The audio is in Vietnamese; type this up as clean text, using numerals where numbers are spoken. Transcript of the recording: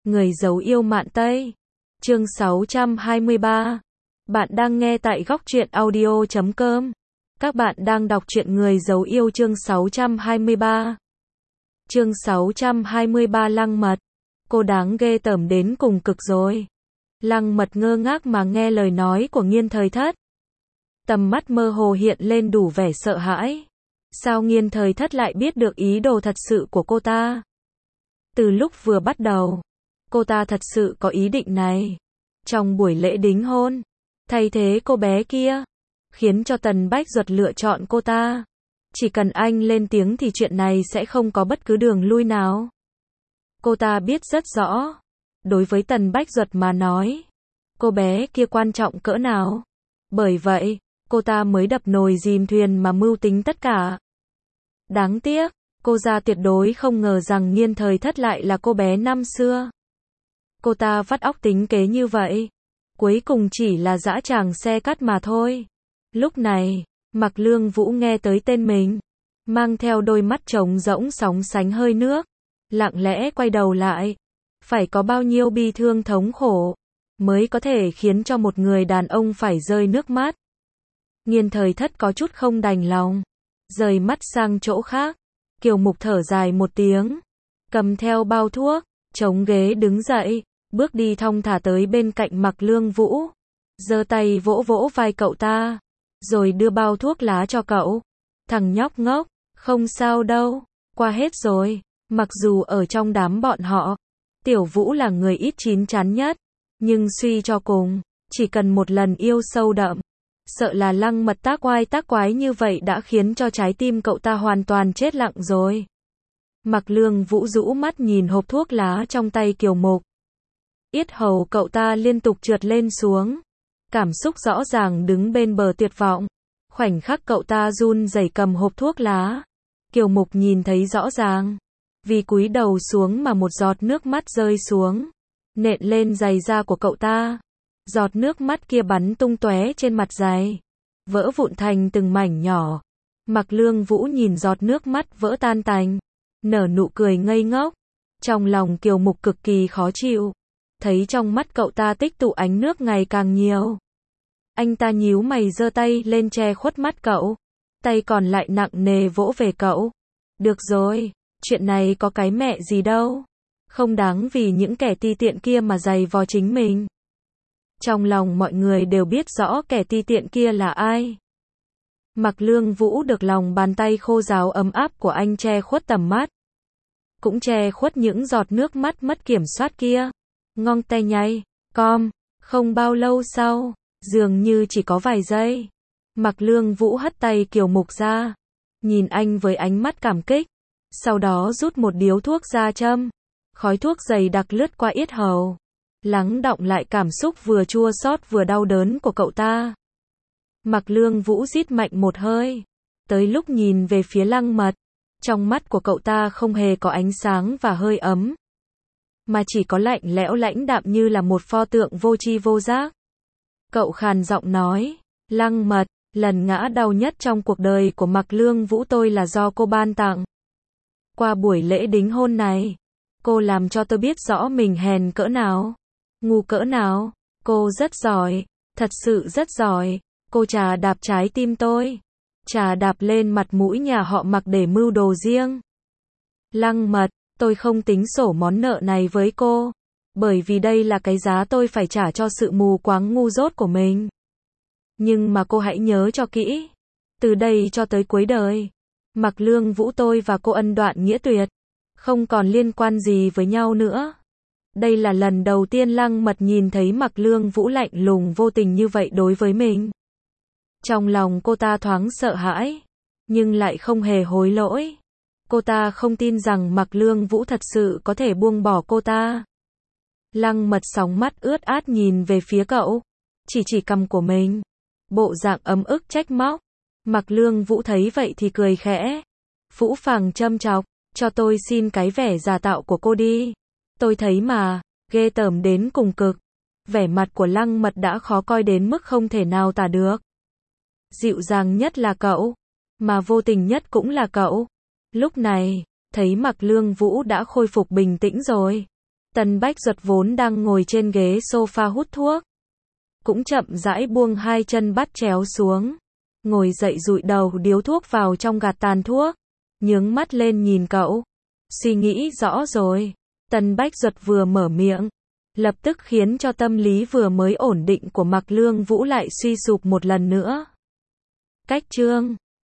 Người giấu yêu Mạn Tây. Chương 623. Bạn đang nghe tại Góc Truyện Audio.com. Các bạn đang đọc truyện Người giấu yêu chương 623. Chương 623 Lăng Mật. Cô đáng ghê tởm đến cùng cực rồi. Lăng Mật ngơ ngác mà nghe lời nói của Nghiên Thời Thất. Tầm mắt mơ hồ hiện lên đủ vẻ sợ hãi. Sao Nghiên Thời Thất lại biết được ý đồ thật sự của cô ta? Từ lúc vừa bắt đầu, cô ta thật sự có ý định này. Trong buổi lễ đính hôn, thay thế cô bé kia, khiến cho Tần Bách Duật lựa chọn cô ta. Chỉ cần anh lên tiếng thì chuyện này sẽ không có bất cứ đường lui nào. Cô ta biết rất rõ, đối với Tần Bách Duật mà nói, cô bé kia quan trọng cỡ nào. Bởi vậy, cô ta mới đập nồi dìm thuyền mà mưu tính tất cả. Đáng tiếc, cô già tuyệt đối không ngờ rằng Nghiên Thời Thất lại là cô bé năm xưa. Cô ta vắt óc tính kế như vậy, cuối cùng chỉ là dã tràng xe cát mà thôi. Lúc này, Mạc Lương Vũ nghe tới tên mình, mang theo đôi mắt trống rỗng sóng sánh hơi nước, lặng lẽ quay đầu lại. Phải có bao nhiêu bi thương thống khổ, mới có thể khiến cho một người đàn ông phải rơi nước mắt. Nghiên Thời Thất có chút không đành lòng, rời mắt sang chỗ khác. Kiều Mục thở dài một tiếng, cầm theo bao thuốc, chống ghế đứng dậy, bước đi thong thả tới bên cạnh Mạc Lương Vũ, giơ tay vỗ vỗ vai cậu ta, rồi đưa bao thuốc lá cho cậu. Thằng nhóc ngốc, không sao đâu, qua hết rồi. Mặc dù ở trong đám bọn họ, Tiểu Vũ là người ít chín chắn nhất, nhưng suy cho cùng, chỉ cần một lần yêu sâu đậm, sợ là Lăng Mật tác oai tác quái như vậy đã khiến cho trái tim cậu ta hoàn toàn chết lặng rồi. Mạc Lương Vũ rũ mắt nhìn hộp thuốc lá trong tay Kiều Mục. Yết hầu cậu ta liên tục trượt lên xuống, cảm xúc rõ ràng đứng bên bờ tuyệt vọng. Khoảnh khắc cậu ta run rẩy cầm hộp thuốc lá, Kiều Mục nhìn thấy rõ ràng, vì cúi đầu xuống mà một giọt nước mắt rơi xuống, nện lên giày da của cậu ta. Giọt nước mắt kia bắn tung tóe trên mặt giày, vỡ vụn thành từng mảnh nhỏ. Mạc Lương Vũ nhìn giọt nước mắt vỡ tan tành, nở nụ cười ngây ngốc. Trong lòng Kiều Mục cực kỳ khó chịu, thấy trong mắt cậu ta tích tụ ánh nước ngày càng nhiều. Anh ta nhíu mày giơ tay lên che khuất mắt cậu, tay còn lại nặng nề vỗ về cậu. Được rồi, chuyện này có cái mẹ gì đâu, không đáng vì những kẻ ti tiện kia mà giày vò chính mình. Trong lòng mọi người đều biết rõ kẻ ti tiện kia là ai. Mạc Lương Vũ được lòng bàn tay khô ráo ấm áp của anh che khuất tầm mắt, cũng che khuất những giọt nước mắt mất kiểm soát kia. Ngong tay nháy, không bao lâu sau, dường như chỉ có vài giây, Mạc Lương Vũ hất tay Kiều Mục ra, nhìn anh với ánh mắt cảm kích, sau đó rút một điếu thuốc ra châm. Khói thuốc dày đặc lướt qua yết hầu, lắng đọng lại cảm xúc vừa chua xót vừa đau đớn của cậu ta. Mạc Lương Vũ rít mạnh một hơi, tới lúc nhìn về phía Lăng Mật, trong mắt của cậu ta không hề có ánh sáng và hơi ấm, mà chỉ có lạnh lẽo lãnh đạm như là một pho tượng vô tri vô giác. Cậu khàn giọng nói, Lăng Mật, lần ngã đau nhất trong cuộc đời của Mạc Lương Vũ tôi là do cô ban tặng. Qua buổi lễ đính hôn này, cô làm cho tôi biết rõ mình hèn cỡ nào, ngu cỡ nào. Cô rất giỏi, thật sự rất giỏi. Cô trà đạp trái tim tôi, trà đạp lên mặt mũi nhà họ Mạc để mưu đồ riêng. Lăng Mật, tôi không tính sổ món nợ này với cô, bởi vì đây là cái giá tôi phải trả cho sự mù quáng ngu dốt của mình. Nhưng mà cô hãy nhớ cho kỹ, từ đây cho tới cuối đời, Mạc Lương Vũ tôi và cô ân đoạn nghĩa tuyệt, không còn liên quan gì với nhau nữa. Đây là lần đầu tiên Lăng Mật nhìn thấy Mạc Lương Vũ lạnh lùng vô tình như vậy đối với mình. Trong lòng cô ta thoáng sợ hãi, nhưng lại không hề hối lỗi. Cô ta không tin rằng Mạc Lương Vũ thật sự có thể buông bỏ cô ta. Lăng Mật sóng mắt ướt át nhìn về phía cậu, chỉ cằm của mình, bộ dạng ấm ức trách móc. Mạc Lương Vũ thấy vậy thì cười khẽ, phũ phàng châm chọc, cho tôi xin cái vẻ giả tạo của cô đi. Tôi thấy mà, ghê tởm đến cùng cực. Vẻ mặt của Lăng Mật đã khó coi đến mức không thể nào tả được. Dịu dàng nhất là cậu, mà vô tình nhất cũng là cậu. Lúc này, thấy Mạc Lương Vũ đã khôi phục bình tĩnh rồi, Tần Bách Duật vốn đang ngồi trên ghế sofa hút thuốc, cũng chậm rãi buông hai chân bắt chéo xuống, ngồi dậy dụi đầu điếu thuốc vào trong gạt tàn thuốc, nhướng mắt lên nhìn cậu. Suy nghĩ rõ rồi. Tần Bách Duật vừa mở miệng, lập tức khiến cho tâm lý vừa mới ổn định của Mạc Lương Vũ lại suy sụp một lần nữa. Cách chương